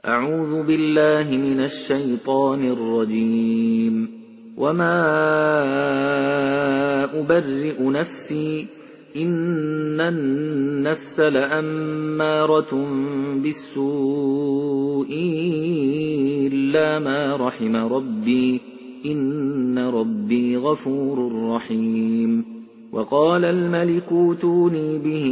أعوذ بالله من الشيطان الرجيم. وما أبرئ نفسي إن النفس لأمارة بالسوء إلا ما رحم ربي إن ربي غفور رحيم. وقال الملك ائتوني به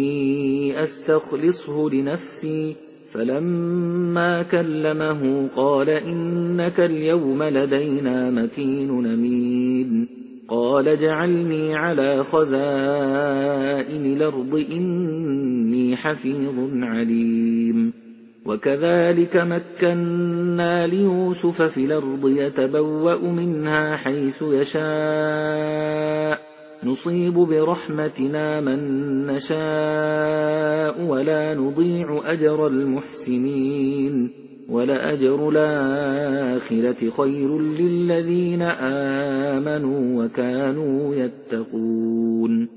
أستخلصه لنفسي فلما كلمه قال إنك اليوم لدينا مكين أمين. قال اجعلني على خزائن الأرض إني حفيظ عليم. وكذلك مكنا ليوسف في الأرض يتبوأ منها حيث يشاء نصيب برحمتنا من نشاء ولا نضيع أجر المحسنين ولأجر الآخرة خير للذين آمنوا وكانوا يتقون.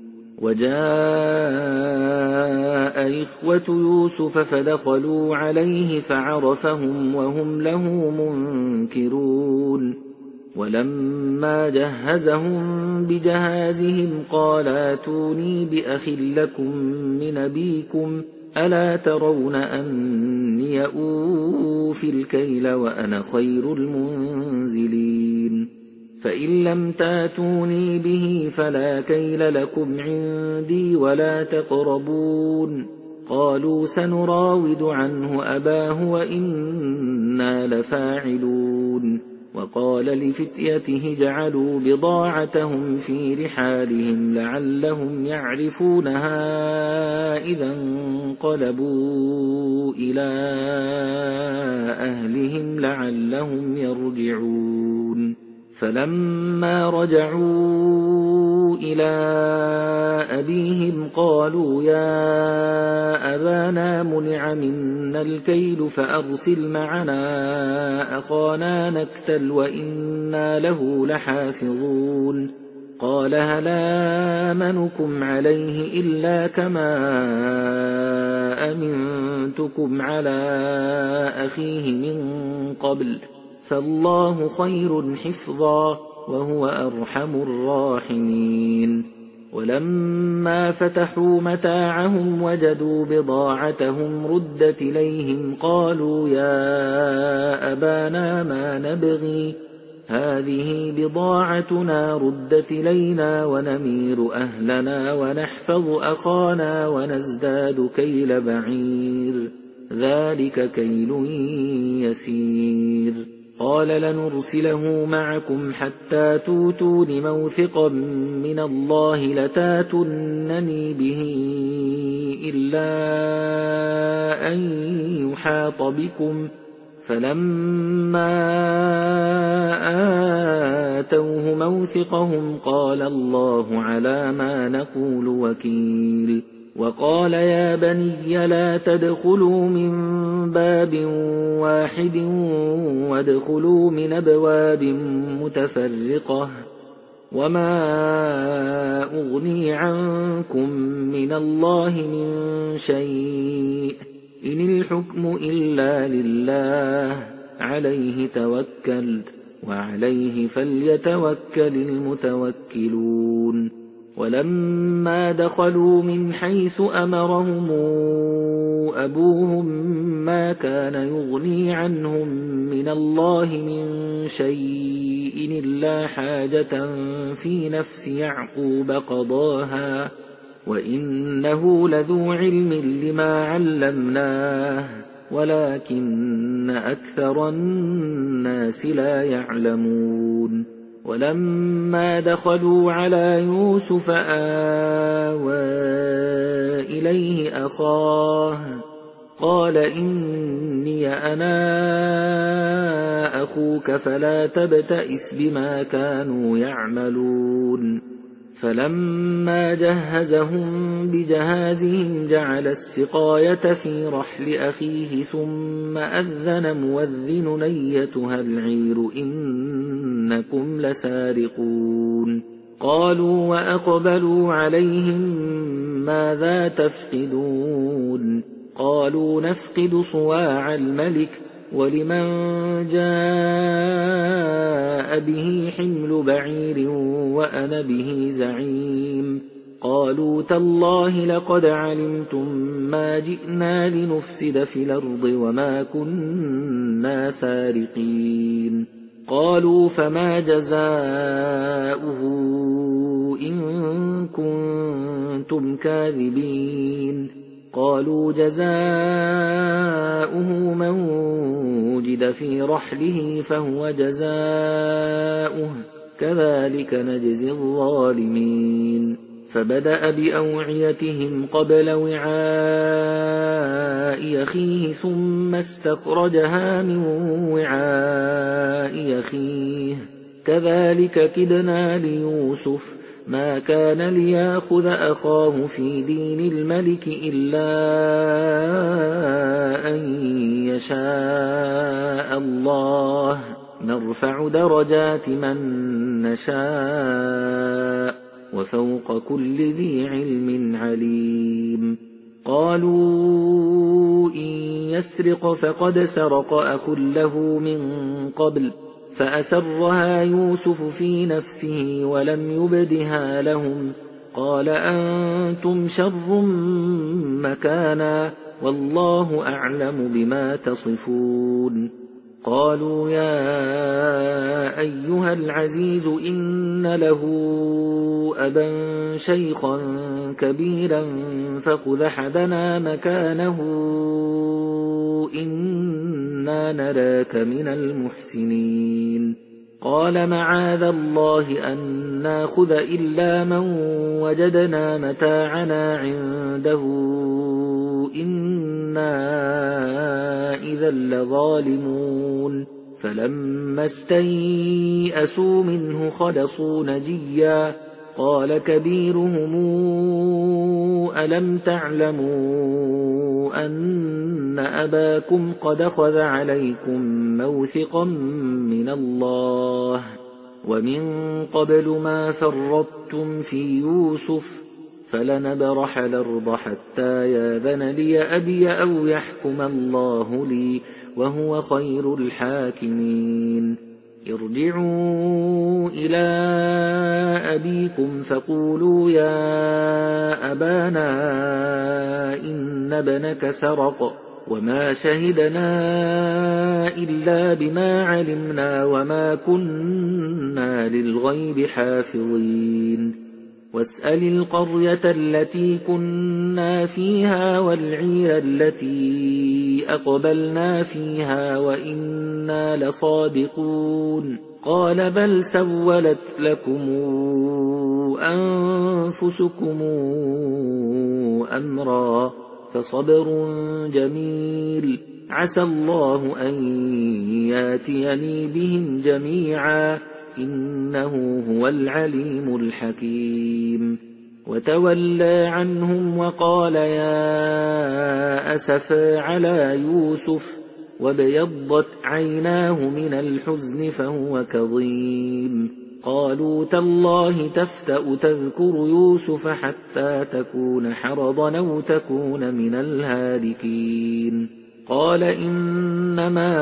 وجاء إخوة يوسف فدخلوا عليه فعرفهم وهم له منكرون. ولما جهزهم بجهازهم قال ائتوني بأخ لكم من أبيكم ألا ترون أني أوفي الكيل وأنا خير المنزلين. فإن لم تاتوني به فلا كيل لكم عندي ولا تقربون. قالوا سنراود عنه أباه وإنا لفاعلون. وقال لفتيته جعلوا بضاعتهم في رحالهم لعلهم يعرفونها إذا انقلبوا إلى أهلهم لعلهم يرجعون. فلما رجعوا إلى أبيهم قالوا يا أبانا منع منا الكيل فأرسل معنا أخانا نكتل وإنا له لحافظون. قال هل آمنكم عليه إلا كما أمنتكم على أخيه من قبل فالله خير حفظا وهو أرحم الراحمين. ولما فتحوا متاعهم وجدوا بضاعتهم ردت إليهم قالوا يا أبانا ما نبغي هذه بضاعتنا ردت إلينا ونمير أهلنا ونحفظ أخانا ونزداد كيل بعير ذلك كيل يسير. قال لنرسله معكم حتى توتون موثقا من الله لتاتونني به إلا أن يحاط بكم. فلما آتوه موثقهم قال الله على ما نقول وكيل. وقال يا بني لا تدخلوا من باب واحد وادخلوا من أبواب متفرقة وما أغني عنكم من الله من شيء إن الحكم إلا لله عليه توكلت وعليه فليتوكل المتوكلون. ولما دخلوا من حيث أمرهم أبوهم ما كان يغني عنهم من الله من شيء إلا حاجة في نفس يعقوب قضاها وإنه لذو علم لما علمناه ولكن أكثر الناس لا يعلمون. ولما دخلوا على يوسف آوى إليه أخاه قال إني أنا أخوك فلا تبتئس بما كانوا يعملون. فلما جهزهم بجهازهم جعل السقاية في رحل أخيه ثم أذن مؤذن أيتها العير إنكم لسارقون. قالوا وأقبلوا عليهم ماذا تفقدون قالوا نفقد صواع الملك ولمن جاء به حمل بعير وأنا به زعيم قالوا تالله لقد علمتم ما جئنا لنفسد في الأرض وما كنا سارقين قالوا فما جزاؤه إن كنتم كاذبين قالوا جزاؤه من وجد في رحله فهو جزاؤه كذلك نجزي الظالمين فبدأ بأوعيتهم قبل وعاء أخيه ثم استخرجها من وعاء أخيه كذلك كدنا ليوسف ما كان ليأخذ أخاه في دين الملك إلا أن يشاء الله نرفع درجات من نشاء وفوق كل ذي علم عليم قالوا إن يسرق فقد سرق أخ له من قبل فأسرها يوسف في نفسه ولم يبدها لهم قال أنتم شر مكانا والله أعلم بما تصفون قالوا يا أيها العزيز إن له أبا شيخا كبيرا فخذ أحدنا مكانه إنا نراك من المحسنين قال معاذ الله أن ناخذ إلا من وجدنا متاعنا عنده إنا إذا لظالمون فلما استيئسوا منه خلصوا نجيا قال كبيرهم ألم تعلموا أن أباكم قد أخذ عليكم موثقا من الله ومن قبل ما فرطتم في يوسف فلنبرح الأرض حتى ياذن لي أبي أو يحكم الله لي وهو خير الحاكمين ارجعوا إلى أبيكم فقولوا يا أبانا إن ابنك سرق وما شهدنا إلا بما علمنا وما كنا للغيب حافظين واسأل القرية التي كنا فيها والعير التي أقبلنا فيها وإنا لصادقون قال بل سولت لكم أنفسكم أمرا فصبر جميل عسى الله أن ياتيني بهم جميعا إنه هو العليم الحكيم وتولى عنهم وقال يا أسفا على يوسف وابيضت عيناه من الحزن فهو كظيم قالوا تالله تفتأ تذكر يوسف حتى تكون حرضا أو تكون من الهالكين قال إنما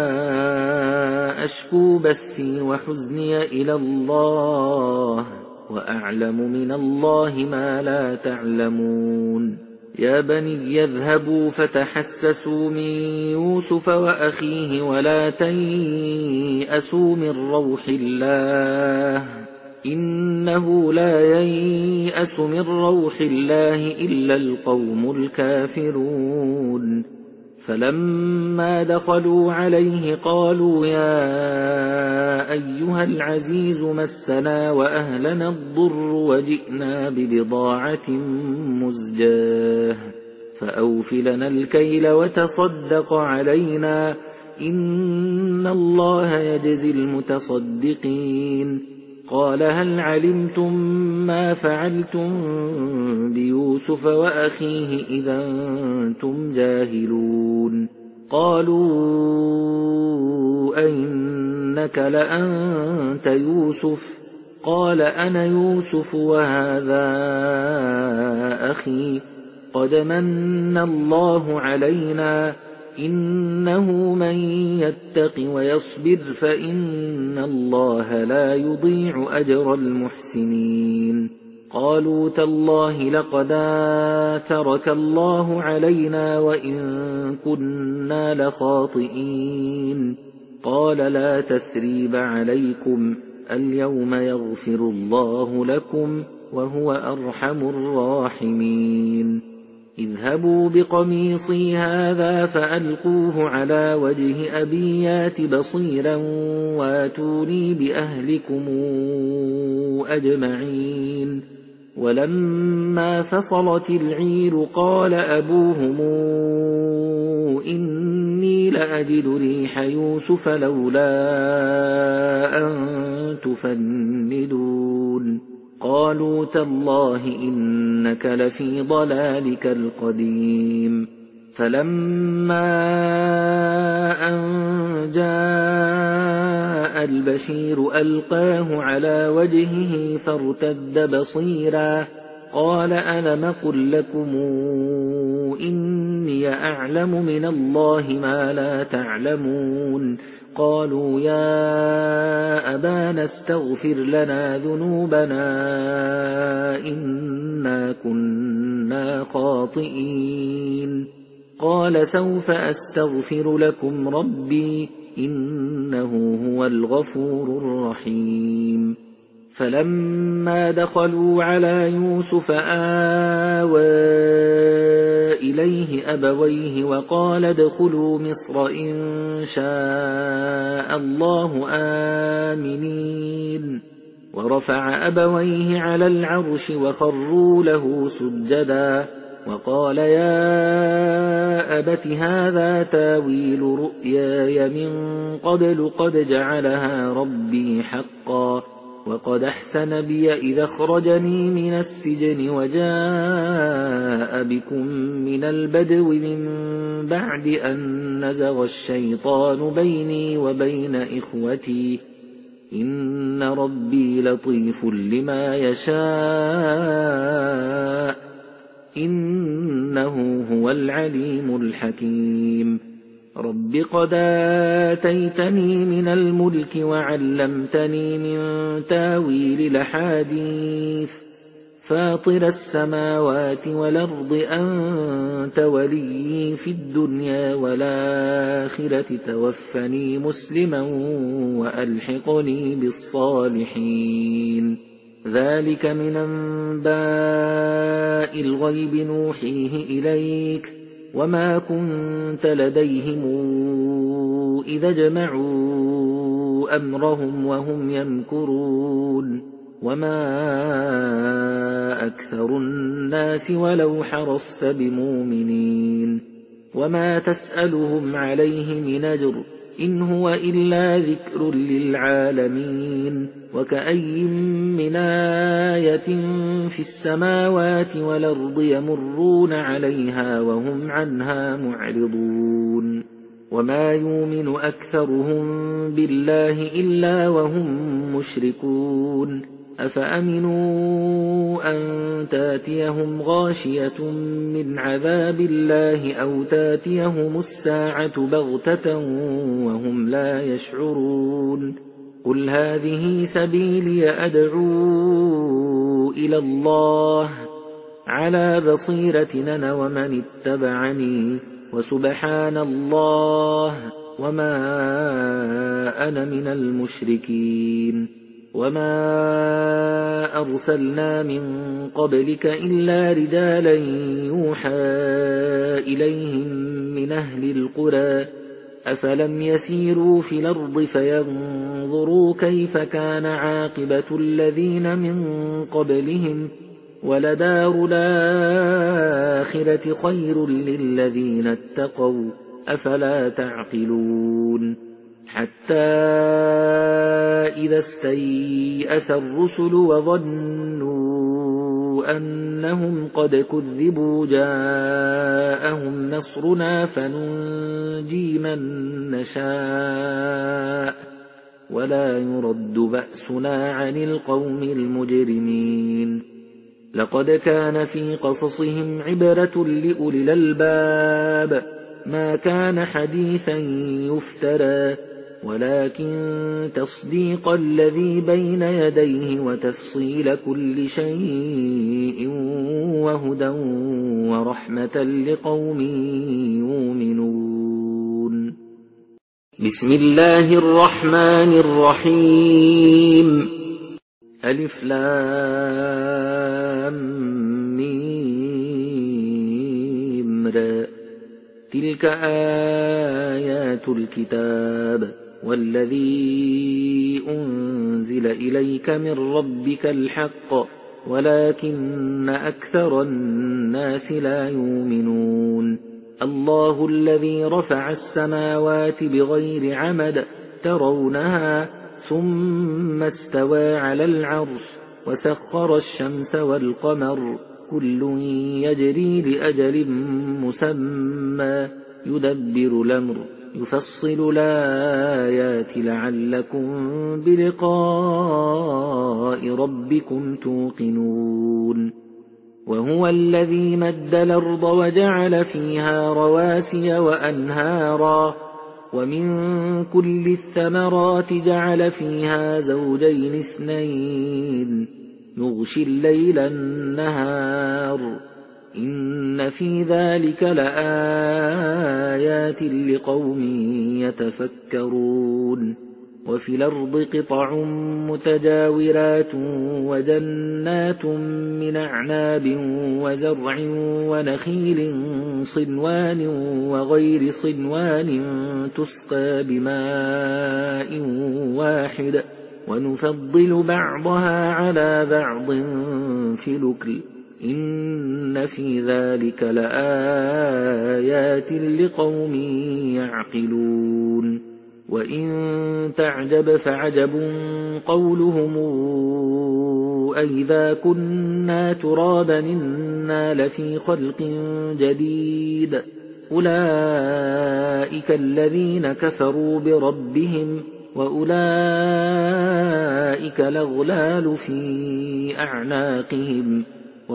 أشكو بثي وحزني إلى الله وأعلم من الله ما لا تعلمون يا بني يذهبوا فتحسسوا من يوسف وأخيه ولا تيأسوا من روح الله إنه لا ييأس من روح الله إلا القوم الكافرون فلما دخلوا عليه قالوا يا أيها العزيز مسنا وأهلنا الضر وجئنا ببضاعة مزجاة فأوف لنا الكيل وتصدق علينا إن الله يجزي المتصدقين قال هل علمتم ما فعلتم بيوسف وأخيه إذا أنتم جاهلون قالوا أئنك لأنت يوسف قال أنا يوسف وهذا أخي قد من الله علينا إنه من يتق ويصبر فإن الله لا يضيع أجر المحسنين قالوا تالله لقد آثرك الله علينا وإن كنا لخاطئين قال لا تثريب عليكم اليوم يغفر الله لكم وهو أرحم الراحمين اذهبوا بقميصي هذا فألقوه على وجه أبي يات بصيرا واتوني بأهلكم أجمعين ولما فصلت العير قال أبوهم إني لأجد ريح يوسف لولا أن تفندون قالوا تالله إنك لفي ضلالك القديم فلما أن جاء البشير ألقاه على وجهه فارتد بصيرا قال ألم قل لكم إني أعلم من الله ما لا تعلمون قالوا يا أبانا استغفر لنا ذنوبنا إنا كنا خاطئين قال سوف أستغفر لكم ربي إنه هو الغفور الرحيم فلما دخلوا على يوسف آوى إليه أبويه وقال ادخلوا مصر إن شاء الله آمنين ورفع أبويه على العرش وخروا له سجدا وقال يا أبت هذا تاويل رؤياي من قبل قد جعلها ربي حقا وقد أحسن بي إذا أخرجني من السجن وجاء بكم من البدو من بعد أن نزغ الشيطان بيني وبين إخوتي إن ربي لطيف لما يشاء إنه هو العليم الحكيم رب قد آتيتني من الملك وعلمتني من تاويل الأحاديث فاطر السماوات والأرض أنت ولي في الدنيا والآخرة توفني مسلما وألحقني بالصالحين ذلك من أنباء الغيب نوحيه إليك وما كنت لديهم إذا جمعوا أمرهم وهم يمكرون وما أكثر الناس ولو حرصت بمؤمنين وما تسألهم عليه من أجر إن هو إلا ذكر للعالمين وكأي من آية في السماوات والأرض يمرون عليها وهم عنها معرضون وما يؤمن أكثرهم بالله إلا وهم مشركون أفأمنوا أن تاتيهم غاشية من عذاب الله أو تاتيهم الساعة بغتة وهم لا يشعرون قل هذه سبيلي أدعو إلى الله على بصيرة أنا ومن اتبعني وسبحان الله وما أنا من المشركين وما أرسلنا من قبلك إلا رجالا يوحى إليهم من أهل القرى أفلم يسيروا في الأرض فينظروا كيف كان عاقبة الذين من قبلهم ولدار الآخرة خير للذين اتقوا أفلا تعقلون حتى إذا استيأس الرسل وظنوا أنهم قد كذبوا جاءهم نصرنا فننجي من نشاء ولا يرد بأسنا عن القوم المجرمين لقد كان في قصصهم عبرة لأولي الألباب ما كان حديثا يفترى ولكن تصديق الذي بين يديه وتفصيل كل شيء وهدى ورحمة لقوم يؤمنون. بسم الله الرحمن الرحيم. ألف لام ميم را. تلك آيات الكتاب والذي أنزل إليك من ربك الحق ولكن أكثر الناس لا يؤمنون. الله الذي رفع السماوات بغير عمد ترونها ثم استوى على العرش وسخر الشمس والقمر كل يجري لأجل مسمى يدبر الأمر يفصل الآيات لعلكم بلقاء ربكم توقنون. وهو الذي مد الأرض وجعل فيها رواسي وأنهارا ومن كل الثمرات جعل فيها زوجين اثنين يغشي الليل النهار إن في ذلك لآيات لقوم يتفكرون. وفي الأرض قطع متجاورات وجنات من أعناب وزرع ونخيل صنوان وغير صنوان تسقى بماء واحد ونفضل بعضها على بعض في الأكل إن في ذلك لآيات لقوم يعقلون. وإن تعجب فعجب قولهم أئذا كنا ترابا إنا لفي خلق جديد أولئك الذين كفروا بربهم وأولئك الأغلال في أعناقهم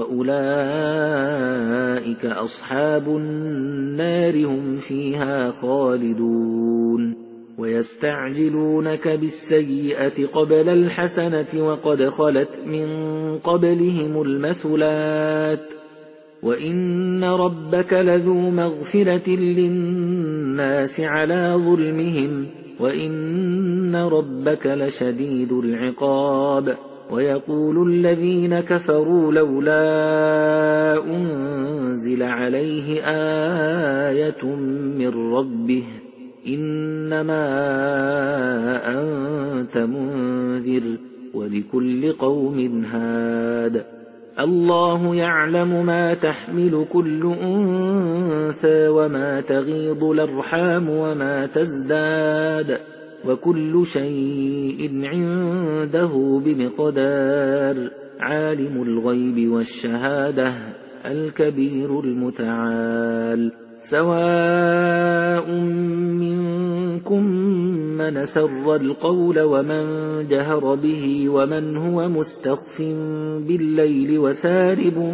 وأولئك أصحاب النار هم فيها خالدون. ويستعجلونك بالسيئة قبل الحسنة وقد خلت من قبلهم المثلات وإن ربك لذو مغفرة للناس على ظلمهم وإن ربك لشديد العقاب. ويقول الذين كفروا لولا أنزل عليه آية من ربه إنما أنت منذر ولكل قوم هاد. الله يعلم ما تحمل كل أنثى وما تغيض الأرحام وما تزداد وكل شيء عنده بمقدار. عالم الغيب والشهادة الكبير المتعال. سواء منكم من سر القول ومن جهر به ومن هو مستخف بالليل وسارب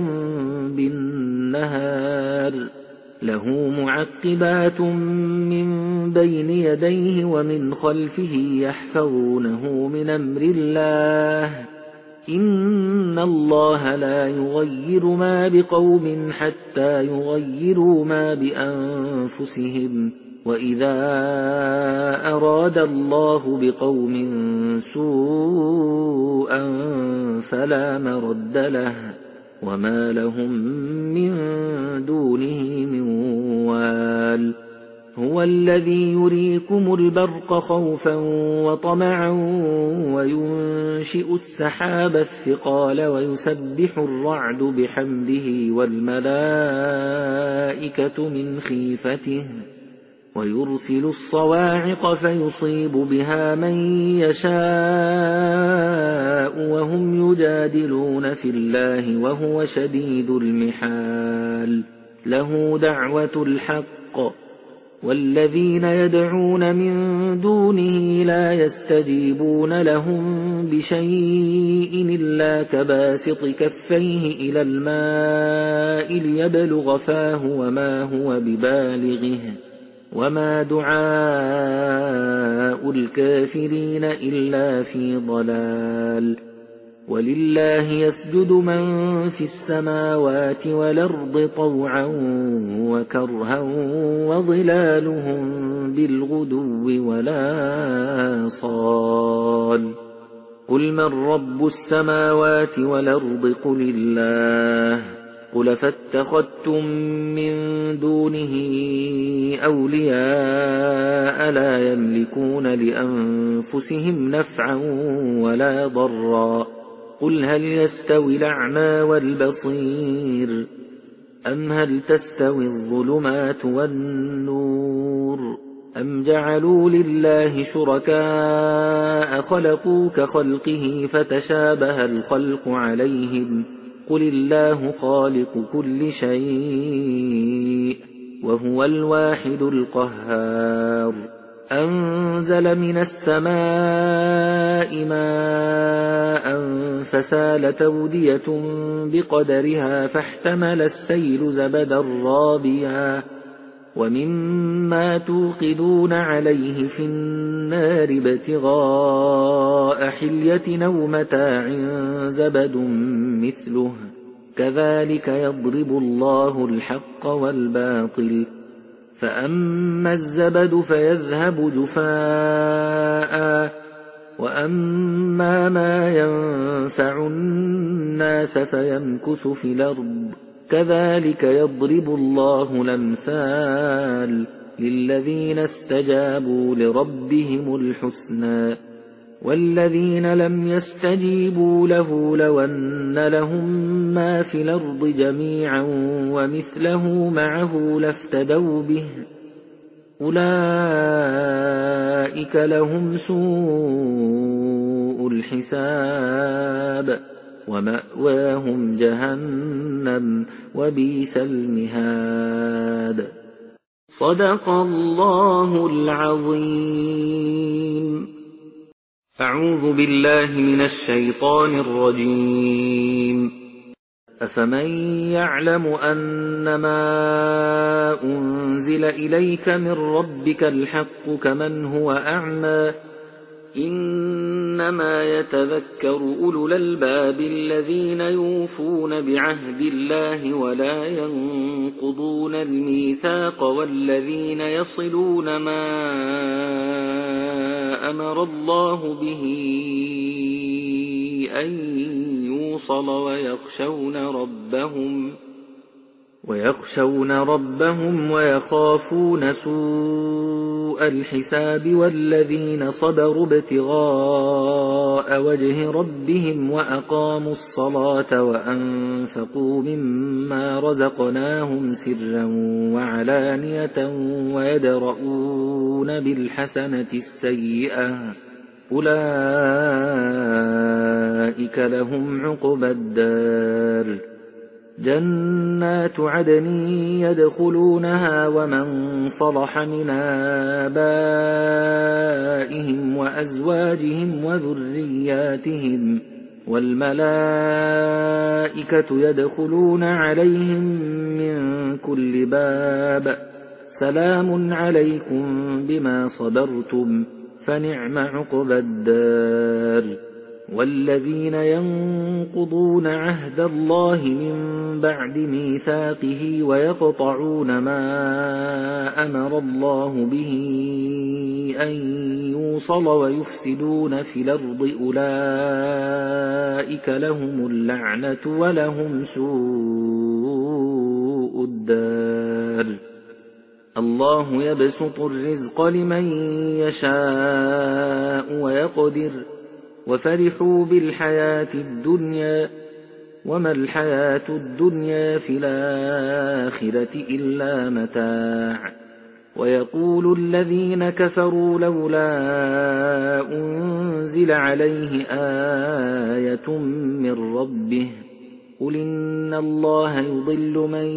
بالنهار له معقبات من بين يديه ومن خلفه يحفظونه من أمر الله إن الله لا يغير ما بقوم حتى يغيروا ما بأنفسهم وإذا أراد الله بقوم سوءا فلا مرد له وما لهم من دونه من وال. هو الذي يريكم البرق خوفا وطمعا وينشئ السحاب الثقال ويسبح الرعد بحمده والملائكة من خيفته ويرسل الصواعق فيصيب بها من يشاء وهم يجادلون في الله وهو شديد المحال. له دعوة الحق والذين يدعون من دونه لا يستجيبون لهم بشيء إلا كباسط كفيه إلى الماء ليبلغ فاه وما هو ببالغه وما دعاء الكافرين إلا في ضلال ولله يسجد من في السماوات والأرض طوعا وكرها وظلالهم بالغدو والآصال قل من رب السماوات والأرض قل الله قل فاتخذتم من دونه أولياء لا يملكون لأنفسهم نفعا ولا ضرا قل هل يستوي الأعمى والبصير أم هل تستوي الظلمات والنور أم جعلوا لله شركاء خلقوا كخلقه فتشابه الخلق عليهم قل الله خالق كل شيء وهو الواحد القهار أنزل من السماء ماء فسالت أودية بقدرها فاحتمل السيل زبدا رابيا ومما توقدون عليه في النار ابتغاء حلية أو متاع زبد مثله كذلك يضرب الله الحق والباطل فأما الزبد فيذهب جفاء وأما ما ينفع الناس فيمكث في الأرض كذلك يضرب الله الأمثال للذين استجابوا لربهم الحسنى والذين لم يستجيبوا له لو أن لهم ما في الأرض جميعا ومثله معه لافتدوا به أولئك لهم سوء الحساب ومأواهم جهنم وبئس المهاد صدق الله العظيم. أعوذ بالله من الشيطان الرجيم. أفمن يعلم أنما أنزل إليك من ربك الحق كمن هو أعمى إنما يتذكر أولو الألباب الذين يوفون بعهد الله ولا ينقضون الميثاق والذين يصلون ما أمر الله به أن يوصل ويخشون ربهم ويخافون سوء الحساب والذين صبروا ابتغاء وجه ربهم وأقاموا الصلاة وأنفقوا مما رزقناهم سرا وعلانية ويدرؤون بالحسنة السيئة أولئك لهم عقبى الدار جنات عدن يدخلونها ومن صلح من آبائهم وأزواجهم وذرياتهم والملائكة يدخلون عليهم من كل باب سلام عليكم بما صبرتم فنعم عقبى الدار والذين ينقضون عهد الله من بعد ميثاقه ويقطعون ما أمر الله به أن يوصل ويفسدون في الأرض أولئك لهم اللعنة ولهم سوء الدار الله يبسط الرزق لمن يشاء ويقدر وفرحوا بالحياة الدنيا وما الحياة الدنيا في الآخرة إلا متاع ويقول الذين كفروا لولا أنزل عليه آية من ربه قل إن الله يضل من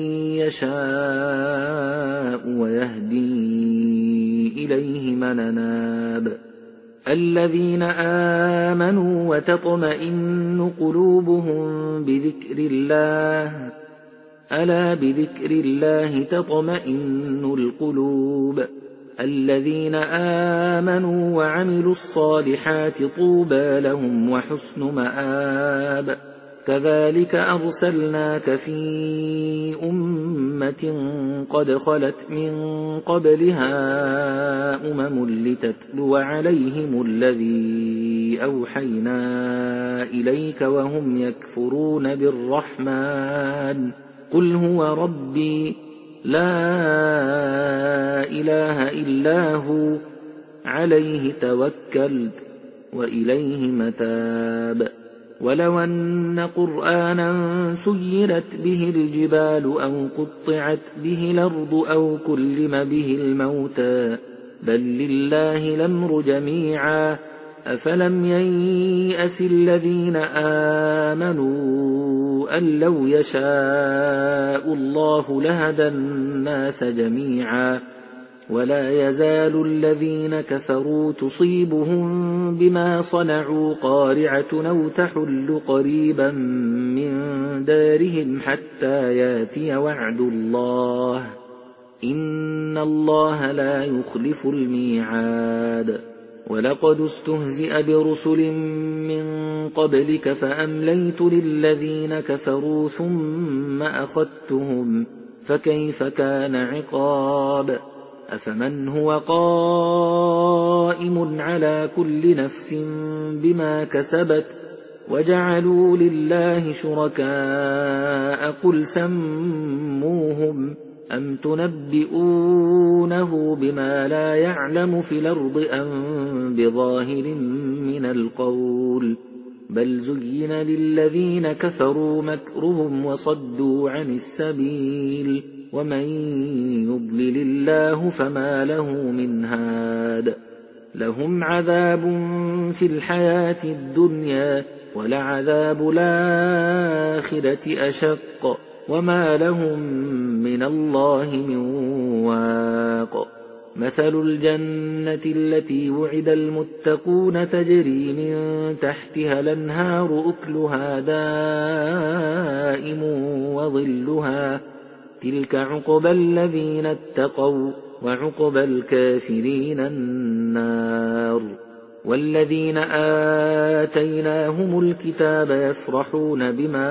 يشاء ويهدي إليه من أناب الذين آمنوا وتطمئن قلوبهم بذكر الله ألا بذكر الله تطمئن القلوب الذين آمنوا وعملوا الصالحات طوبى لهم وحسن مآب كذلك أرسلناك في أمة قد خلت من قبلها لتتلو عليهم الذي أوحينا إليك وهم يكفرون بالرحمن قل هو ربي لا إله إلا هو عليه توكلت وإليه متاب ولو أن قرآنا سيرت به الجبال أو قطعت به الأرض أو كلم به الموتى بل لله الأمر جميعا أفلم ييأس الذين آمنوا أن لو يشاء الله لهدى الناس جميعا ولا يزال الذين كفروا تصيبهم بما صنعوا قارعة أو تحل قريبا من دارهم حتى ياتي وعد الله إن الله لا يخلف الميعاد ولقد استهزئ برسل من قبلك فأمليت للذين كفروا ثم أخذتهم فكيف كان عقاب أفمن هو قائم على كل نفس بما كسبت وجعلوا لله شركاء قل سموهم أم تنبئونه بما لا يعلم في الأرض أم بظاهر من القول بل زين للذين كفروا مكرهم وصدوا عن السبيل ومن يضلل الله فما له من هاد لهم عذاب في الحياة الدنيا ولعذاب الآخرة أشق وما لهم من الله من واق مثل الجنة التي وعد المتقون تجري من تحتها الأنهار أكلها دائم وظلها تلك عقبى الذين اتقوا وعقبى الكافرين النار والذين آتيناهم الكتاب يفرحون بما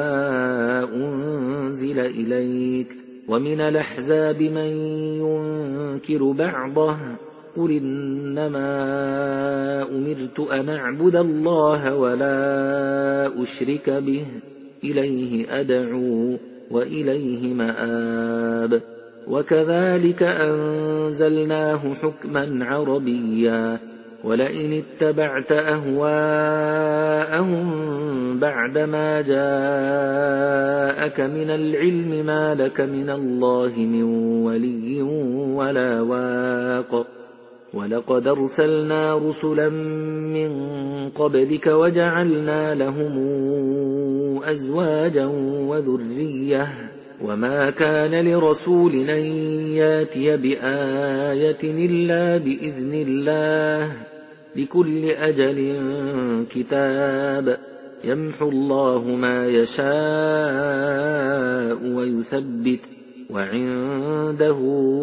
أنزل إليك ومن الأحزاب من ينكر بعضه قل إنما أمرت أن أعبد الله ولا أشرك به إليه أدعو وإليه مآب وكذلك أنزلناه حكما عربيا ولئن اتبعت أهواءهم بعدما جاءك من العلم ما لك من الله من ولي ولا واق ولقد أرسلنا رسلا من قبلك وجعلنا لهم أزواجا وذرية وما كان لرسول أن ياتي بآية إلا بإذن الله لكل أجل كتاب يمحو الله ما يشاء ويثبت وعنده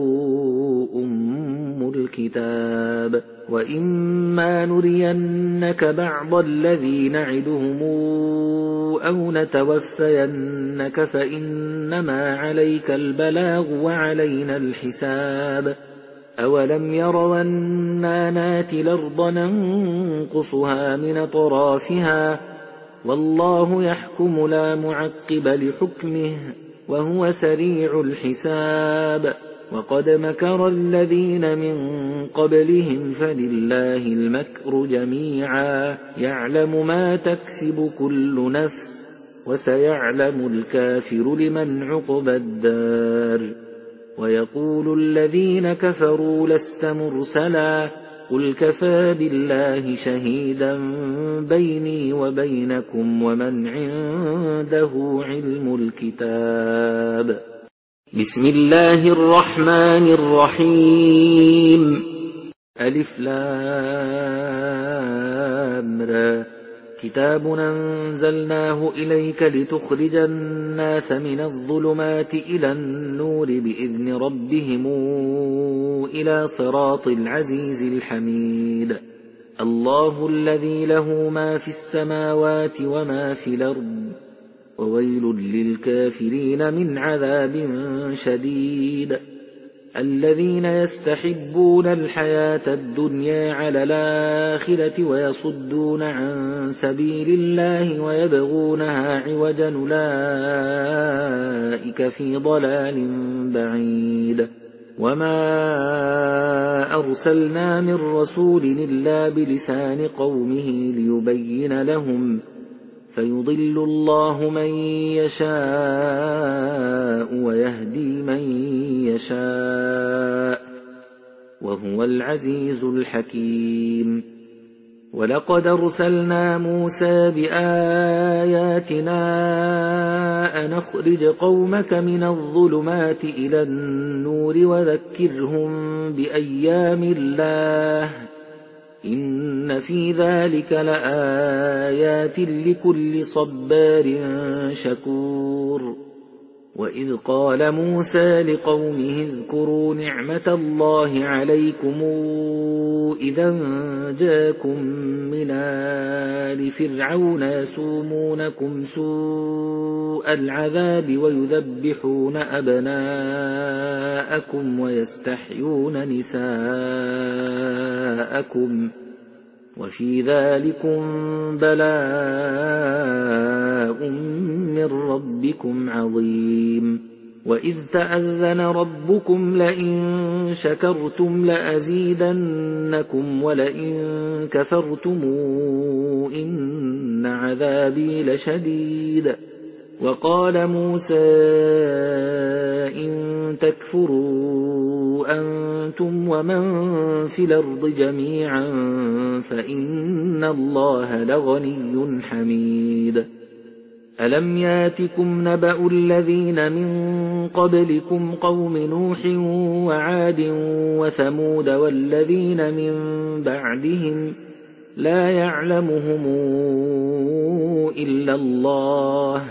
أم الكتاب وإما نرينك بعض الذي نعدهم أو نتوفينك فإنما عليك البلاغ وعلينا الحساب أولم يروا أنا ناتي الأرض ننقصها من أطرافها والله يحكم لا معقب لحكمه وهو سريع الحساب وقد مكر الذين من قبلهم فلله المكر جميعا يعلم ما تكسب كل نفس وسيعلم الكافر لمن عقبى الدار ويقول الذين كفروا لست مرسلا قل كفى بالله شهيدا بيني وبينكم ومن عنده علم الكتاب. بسم الله الرحمن الرحيم. ألف لام را. كتاب أنزلناه إليك لتخرج الناس من الظلمات إلى النور بإذن ربهم إلى صراط العزيز الحميد. الله الذي له ما في السماوات وما في الأرض وويل للكافرين من عذاب شديد. الذين يستحبون الحياة الدنيا على الآخرة ويصدون عن سبيل الله ويبغونها عوجا أولئك في ضلال بعيد. وما أرسلنا من رسول إلا بلسان قومه ليبين لهم فيضل الله من يشاء ويهدي من يشاء وهو العزيز الحكيم. ولقد أرسلنا موسى بآياتنا أن أخرج قومك من الظلمات إلى النور وذكرهم بأيام الله إن في ذلك لآيات لكل صبار شكور. وإذ قال موسى لقومه اذكروا نعمة الله عليكم إذا جاءكم من آل فرعون يسومونكم سوء العذاب ويذبحون أبناءكم ويستحيون نساءكم وفي ذلكم بلاء من ربكم عظيم. وإذ تأذن ربكم لئن شكرتم لأزيدنكم ولئن كفرتم إن عذابي لشديد. وقال موسى إن تكفروا أنتم ومن في الأرض جميعا فإن الله لغني حميد. ألم ياتكم نبأ الذين من قبلكم قوم نوح وعاد وثمود والذين من بعدهم لا يعلمهم إلا الله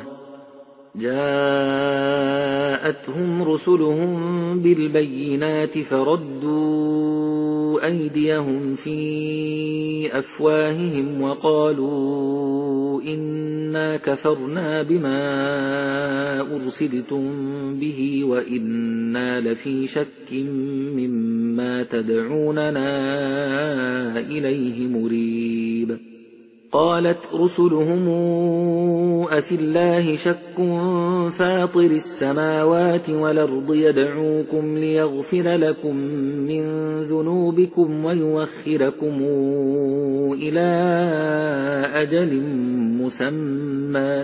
جاءتهم رسلهم بالبينات فردوا أيديهم في أفواههم وقالوا إنا كفرنا بما أرسلتم به وإنا لفي شك مما تدعوننا إليه مريب. قالت رسلهم أفي الله شك فاطر السماوات والأرض يدعوكم ليغفر لكم من ذنوبكم ويوخركم إلى أجل مسمى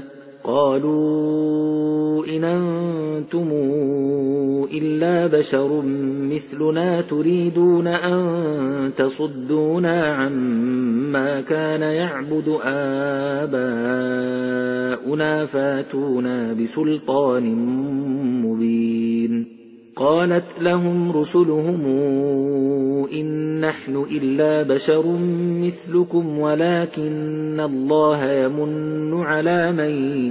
قالوا إن أنتم إلا بشر مثلنا تريدون أن تصدونا عما كان يعبد آباؤنا فاتونا بسلطان مبين. قالت لهم رسلهم إن نحن إلا بشر مثلكم ولكن الله يمن على من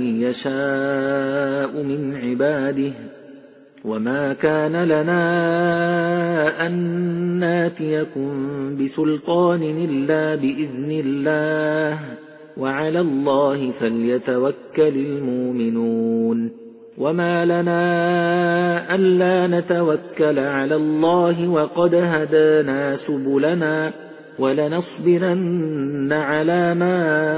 يشاء من عباده وما كان لنا أن ناتيكم بسلطان إلا بإذن الله وعلى الله فليتوكل المؤمنون. وما لنا ألا نتوكل على الله وقد هدانا سبلنا ولنصبرن على ما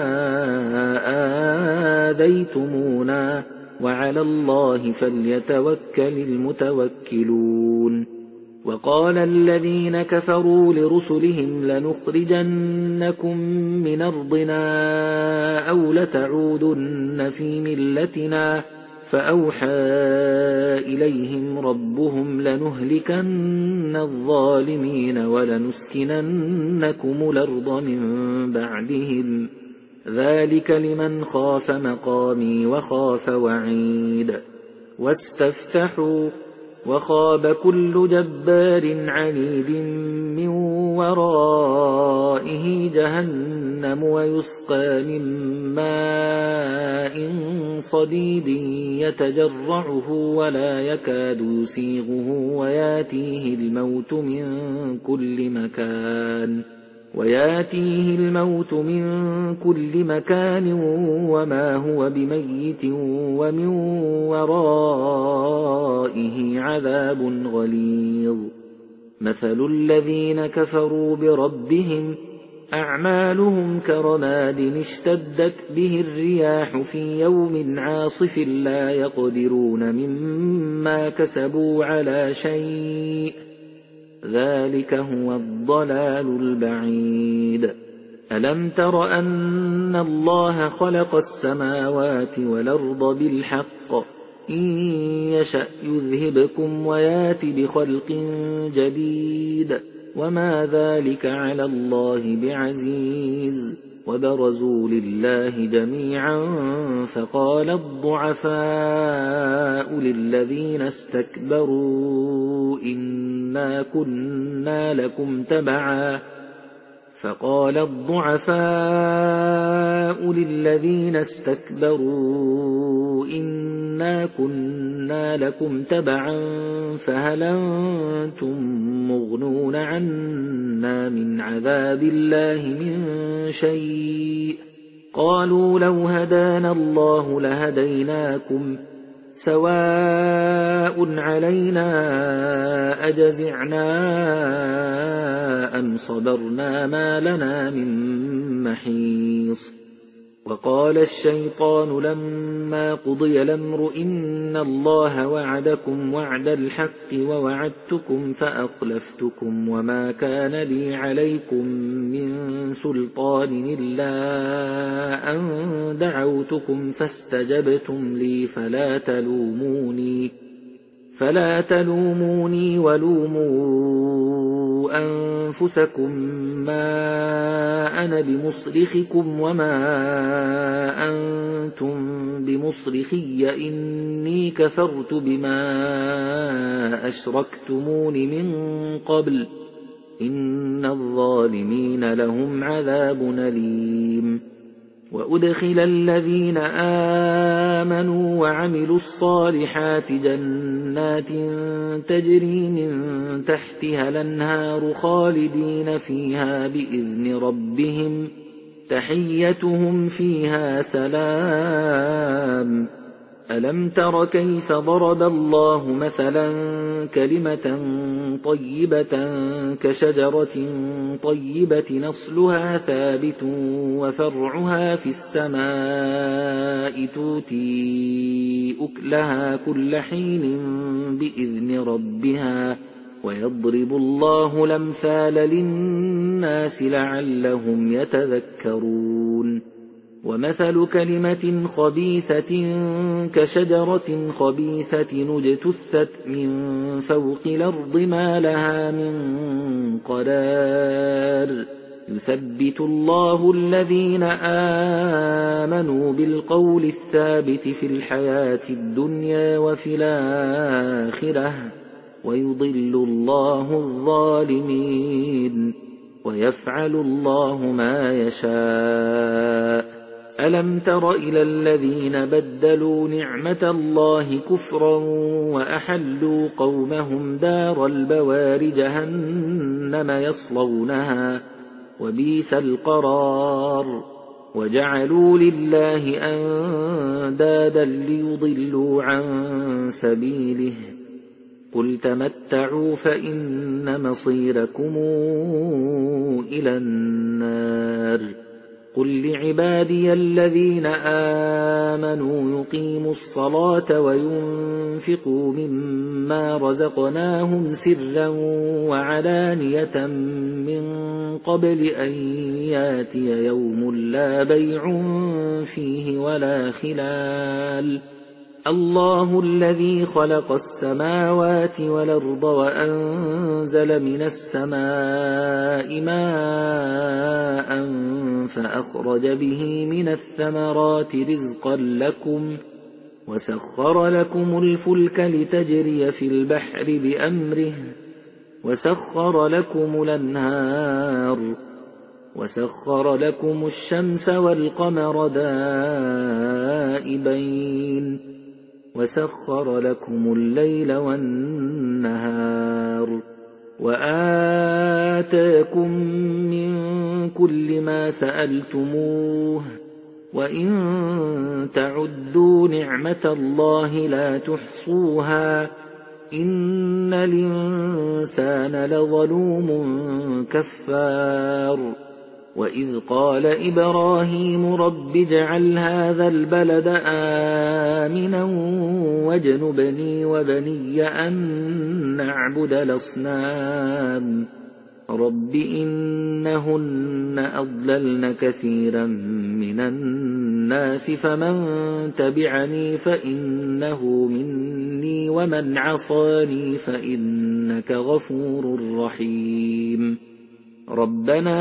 آذيتمونا وعلى الله فليتوكل المتوكلون. وقال الذين كفروا لرسلهم لنخرجنكم من أرضنا أو لتعودن في ملتنا فأوحى إليهم ربهم لنهلكن الظالمين ولنسكننكم الأرض من بعدهم ذلك لمن خاف مقامي وخاف وعيد واستفتحوا وخاب كل جبار عنيد من ورائه جهنم ويسقى من ماء صديد يتجرعه ولا يكاد يسيغه وياتيه الموت من كل مكان وما هو بميت ومن ورائه عذاب غليظ مثل الذين كفروا بربهم أعمالهم كرماد اشتدت به الرياح في يوم عاصف لا يقدرون مما كسبوا على شيء ذلك هو الضلال البعيد ألم تر أن الله خلق السماوات والأرض بالحق إن يشأ يذهبكم ويات بخلق جديد وما ذلك على الله بعزيز وبرزوا لله جميعا فقال الضعفاء للذين استكبروا إنا كنا لكم تبعا فهل أنتم مغنون عنا من عذاب الله من شيء قالوا لو هدانا الله لهديناكم سواء علينا أجزعنا أم صبرنا ما لنا من محيص وقال الشيطان لما قضي الأمر إن الله وعدكم وعد الحق ووعدتكم فأخلفتكم وما كان لي عليكم من سلطان إلا أن دعوتكم فاستجبتم لي فلا تلوموني ولوموا أنفسكم ما أنا بمصرخكم وما أنتم بمصرخي إني كفرت بما أشركتمون من قبل إن الظالمين لهم عذاب أليم وأدخل الذين آمنوا وعملوا الصالحات جنات تجري من تحتها الأنهار خالدين فيها بإذن ربهم تحيتهم فيها سلام ألم تر كيف ضرب الله مثلا كلمة طيبة كشجرة طيبة نصلها ثابت وفرعها في السماء تؤتي أكلها كل حين بإذن ربها ويضرب الله الأمثال للناس لعلهم يتذكرون ومثل كلمة خبيثة كشجرة خبيثة اجتثت من فوق الأرض ما لها من قرار يثبت الله الذين آمنوا بالقول الثابت في الحياة الدنيا وفي الآخرة ويضل الله الظالمين ويفعل الله ما يشاء ألم تر إلى الذين بدلوا نعمة الله كفرا وأحلوا قومهم دار البوار جهنم يصلونها وبئس القرار وجعلوا لله أندادا ليضلوا عن سبيله قل تمتعوا فإن مصيركم إلى النار قل لعبادي الذين آمنوا يقيموا الصلاة وينفقوا مما رزقناهم سرا وعلانية من قبل أن ياتي يوم لا بيع فيه ولا خلال الله الذي خلق السماوات والأرض وأنزل من السماء ماء فأخرج به من الثمرات رزقا لكم وسخر لكم الفلك لتجري في البحر بأمره وسخر لكم الأنهار وسخر لكم الشمس والقمر دائبين وسخر لكم الليل والنهار وآتاكم من كل ما سألتموه وإن تعدوا نعمة الله لا تحصوها إن الإنسان لظلوم كفار وإذ قال إبراهيم رب اجعل هذا البلد آمنا واجنبني وبني أن نعبد الأصنام رب إنهن أضللن كثيرا من الناس فمن تبعني فإنه مني ومن عصاني فإنك غفور رحيم ربنا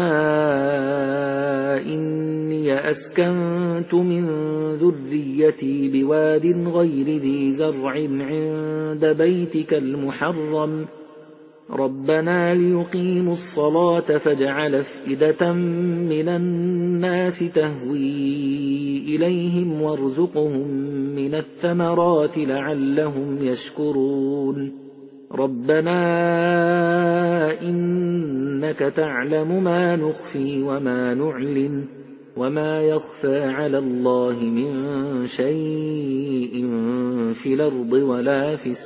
إني أسكنت من ذريتي بواد غير ذي زرع عند بيتك المحرم ربنا ليقيموا الصلاة فاجعل أفئدة من الناس تهوي إليهم وارزقهم من الثمرات لعلهم يشكرون ربنا إنك تعلم ما نخفي وما نعلن وما يخفى على الله من شيء في الأرض ولا في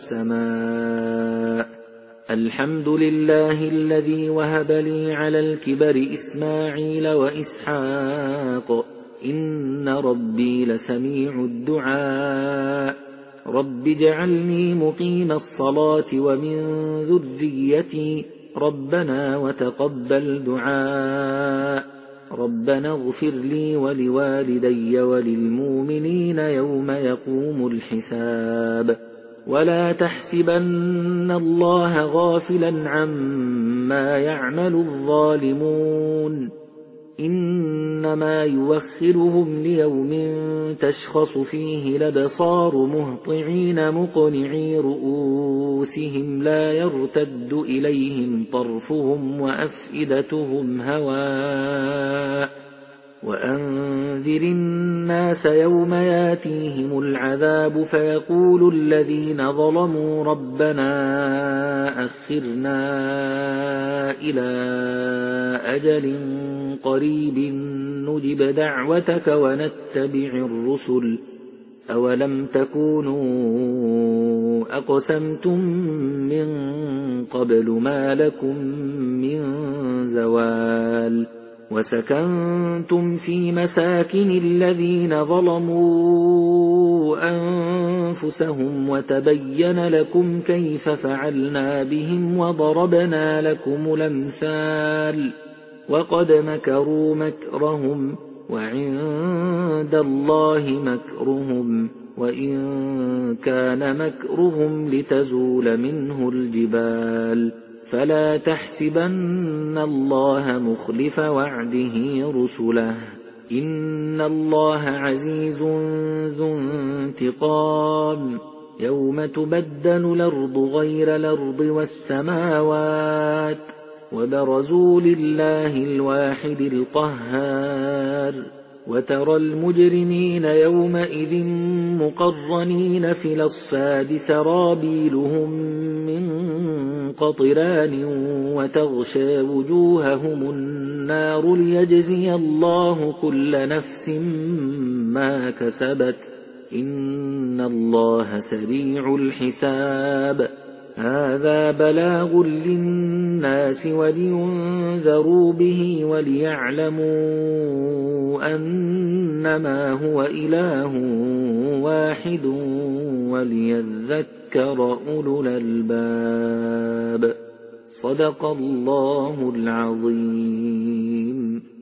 السماء الحمد لله الذي وهب لي على الكبر إسماعيل وإسحاق إن ربي لسميع الدعاء رب اجعلني مقيم الصلاة ومن ذريتي ربنا وتقبل دعاء ربنا اغفر لي ولوالدي وللمؤمنين يوم يقوم الحساب ولا تحسبن الله غافلا عما يعمل الظالمون إنما يوخرهم ليوم تشخص فيه الأبصار مهطعين مقنعي رؤوسهم لا يرتد إليهم طرفهم وأفئدتهم هواء وأنذر الناس يوم ياتيهم العذاب فيقول الذين ظلموا ربنا أخرنا إلى أجل قريب نجب دعوتك ونتبع الرسل أولم تكونوا أقسمتم من قبل ما لكم من زوال وسكنتم في مساكن الذين ظلموا أنفسهم وتبين لكم كيف فعلنا بهم وضربنا لكم الأمثال وقد مكروا مكرهم وعند الله مكرهم وإن كان مكرهم لتزول منه الجبال فلا تحسبن الله مخلف وعده رسله إن الله عزيز ذو انتقام يوم تبدل الأرض غير الأرض والسماوات وبرزوا لله الواحد القهار وترى المجرمين يومئذ مقرنين في الأصفاد سرابيلهم من قطران وتغشى وجوههم النار ليجزي الله كل نفس ما كسبت إن الله سريع الحساب هذا بلاغ للناس ولينذروا به وليعلموا أنما هو إله واحد وليذكر أولو الألباب صدق الله العظيم.